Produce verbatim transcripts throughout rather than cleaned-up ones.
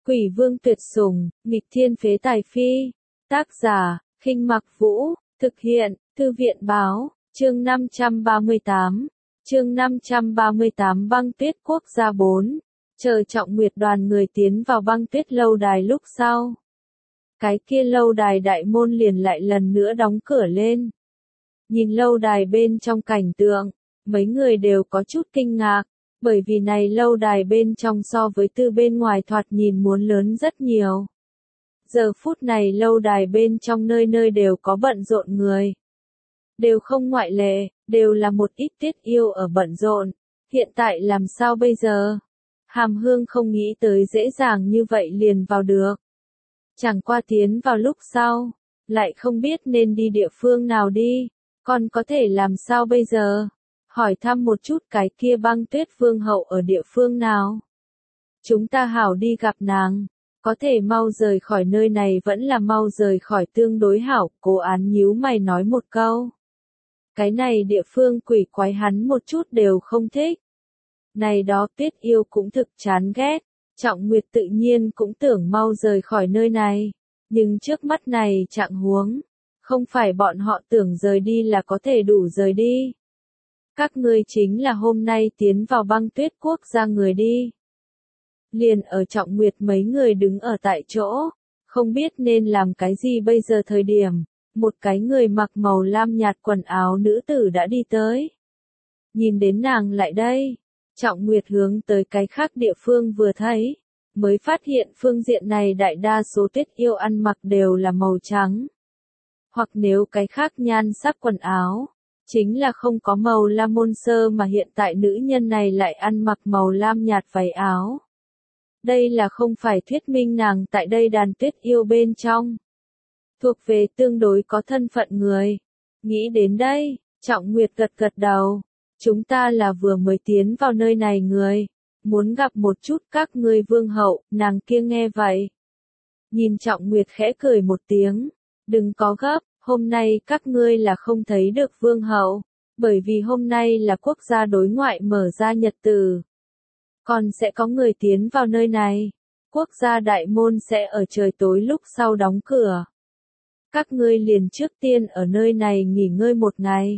Quỷ vương tuyệt sủng, nghịch thiên phế tài phi. Tác giả, Khinh Mặc Vũ, thực hiện, Thư viện báo, chương năm trăm ba mươi tám. Chương năm trăm ba mươi tám Băng Tuyết Quốc gia bốn. Chờ Trọng Nguyệt đoàn người tiến vào Băng Tuyết lâu đài lúc sau. Cái kia lâu đài đại môn liền lại lần nữa đóng cửa lên. Nhìn lâu đài bên trong cảnh tượng, mấy người đều có chút kinh ngạc, bởi vì này lâu đài bên trong so với từ bên ngoài thoạt nhìn muốn lớn rất nhiều. Giờ phút này lâu đài bên trong nơi nơi đều có bận rộn người. Đều không ngoại lệ, đều là một ít tiết yêu ở bận rộn. Hiện tại làm sao bây giờ? Hàm Hương không nghĩ tới dễ dàng như vậy liền vào được. Chẳng qua tiến vào lúc sau, lại không biết nên đi địa phương nào đi, còn có thể làm sao bây giờ? Hỏi thăm một chút cái kia Băng Tuyết Vương hậu ở địa phương nào. Chúng ta hảo đi gặp nàng, có thể mau rời khỏi nơi này vẫn là mau rời khỏi tương đối hảo, Cố Án nhíu mày nói một câu. Cái này địa phương quỷ quái hắn một chút đều không thích. Này đó Tiết Yêu cũng thực chán ghét, Trọng Nguyệt tự nhiên cũng tưởng mau rời khỏi nơi này, nhưng trước mắt này trạng huống, không phải bọn họ tưởng rời đi là có thể đủ rời đi. Các ngươi chính là hôm nay tiến vào Băng Tuyết Quốc gia người đi. Liền ở Trọng Nguyệt mấy người đứng ở tại chỗ, không biết nên làm cái gì bây giờ thời điểm, một cái người mặc màu lam nhạt quần áo nữ tử đã đi tới. Nhìn đến nàng lại đây, Trọng Nguyệt hướng tới cái khác địa phương vừa thấy, mới phát hiện phương diện này đại đa số Tiết Yêu ăn mặc đều là màu trắng. Hoặc nếu cái khác nhan sắc quần áo, chính là không có màu lam môn sơ mà hiện tại nữ nhân này lại ăn mặc màu lam nhạt váy áo. Đây là không phải thuyết minh nàng tại đây đàn Tiết Yêu bên trong. Thuộc về tương đối có thân phận người. Nghĩ đến đây, Trọng Nguyệt gật gật đầu. Chúng ta là vừa mới tiến vào nơi này người. Muốn gặp một chút các ngươi vương hậu, nàng kia nghe vậy. Nhìn Trọng Nguyệt khẽ cười một tiếng. Đừng có gấp, hôm nay các ngươi là không thấy được vương hậu. Bởi vì hôm nay là quốc gia đối ngoại mở ra nhật tử. Còn sẽ có người tiến vào nơi này. Quốc gia đại môn sẽ ở trời tối lúc sau đóng cửa. Các ngươi liền trước tiên ở nơi này nghỉ ngơi một ngày.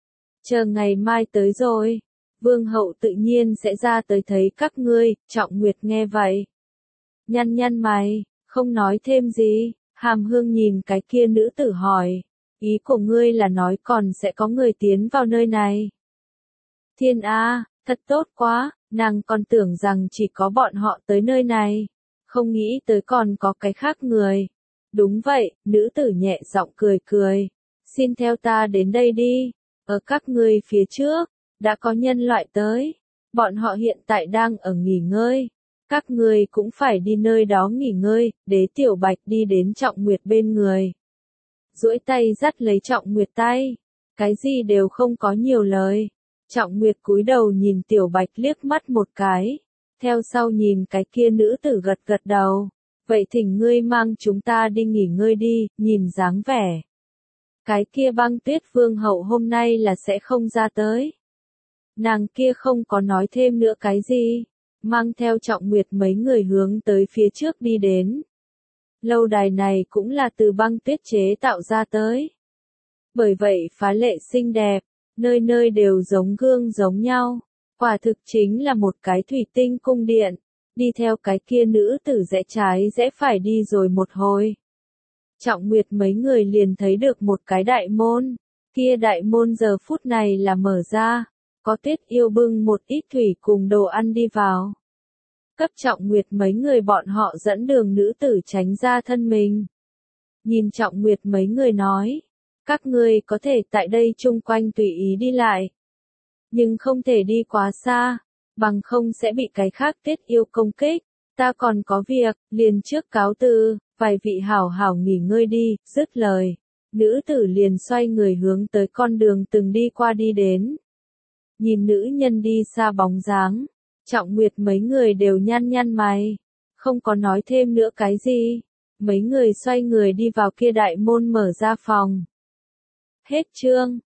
Chờ ngày mai tới rồi, vương hậu tự nhiên sẽ ra tới thấy các ngươi. Trọng Nguyệt nghe vậy. Nhăn nhăn mày, không nói thêm gì. Hàm Hương nhìn cái kia nữ tử hỏi. Ý của ngươi là nói còn sẽ có người tiến vào nơi này. Thiên A, thật tốt quá, nàng còn tưởng rằng chỉ có bọn họ tới nơi này. Không nghĩ tới còn có cái khác người. Đúng vậy, nữ tử nhẹ giọng cười cười. Xin theo ta đến đây đi. Ở các ngươi phía trước, đã có nhân loại tới. Bọn họ hiện tại đang ở nghỉ ngơi. Các ngươi cũng phải đi nơi đó nghỉ ngơi. Đế Tiểu Bạch đi đến Trọng Nguyệt bên người. Duỗi tay dắt lấy Trọng Nguyệt tay. Cái gì đều không có nhiều lời. Trọng Nguyệt cúi đầu nhìn Tiểu Bạch liếc mắt một cái. Theo sau nhìn cái kia nữ tử gật gật đầu. Vậy thỉnh ngươi mang chúng ta đi nghỉ ngơi đi, nhìn dáng vẻ. Cái kia Băng Tuyết Vương hậu hôm nay là sẽ không ra tới. Nàng kia không có nói thêm nữa cái gì. Mang theo Trọng Nguyệt mấy người hướng tới phía trước đi đến. Lâu đài này cũng là từ băng tuyết chế tạo ra tới. Bởi vậy phá lệ xinh đẹp, nơi nơi đều giống gương giống nhau. Quả thực chính là một cái thủy tinh cung điện. Đi theo cái kia nữ tử rẽ trái rẽ phải đi rồi một hồi. Trọng Nguyệt mấy người liền thấy được một cái đại môn. Kia đại môn giờ phút này là mở ra. Có Tiết Yêu bưng một ít thủy cùng đồ ăn đi vào. Cấp Trọng Nguyệt mấy người bọn họ dẫn đường nữ tử tránh ra thân mình. Nhìn Trọng Nguyệt mấy người nói. Các ngươi có thể tại đây chung quanh tùy ý đi lại. Nhưng không thể đi quá xa. Bằng không sẽ bị cái khác Tiết Yêu công kích. Ta còn có việc, liền trước cáo từ, vài vị hảo hảo nghỉ ngơi đi, dứt lời. Nữ tử liền xoay người hướng tới con đường từng đi qua đi đến. Nhìn nữ nhân đi xa bóng dáng, Trọng Nguyệt mấy người đều nhăn nhăn mày, không có nói thêm nữa cái gì. Mấy người xoay người đi vào kia đại môn mở ra phòng. Hết chương.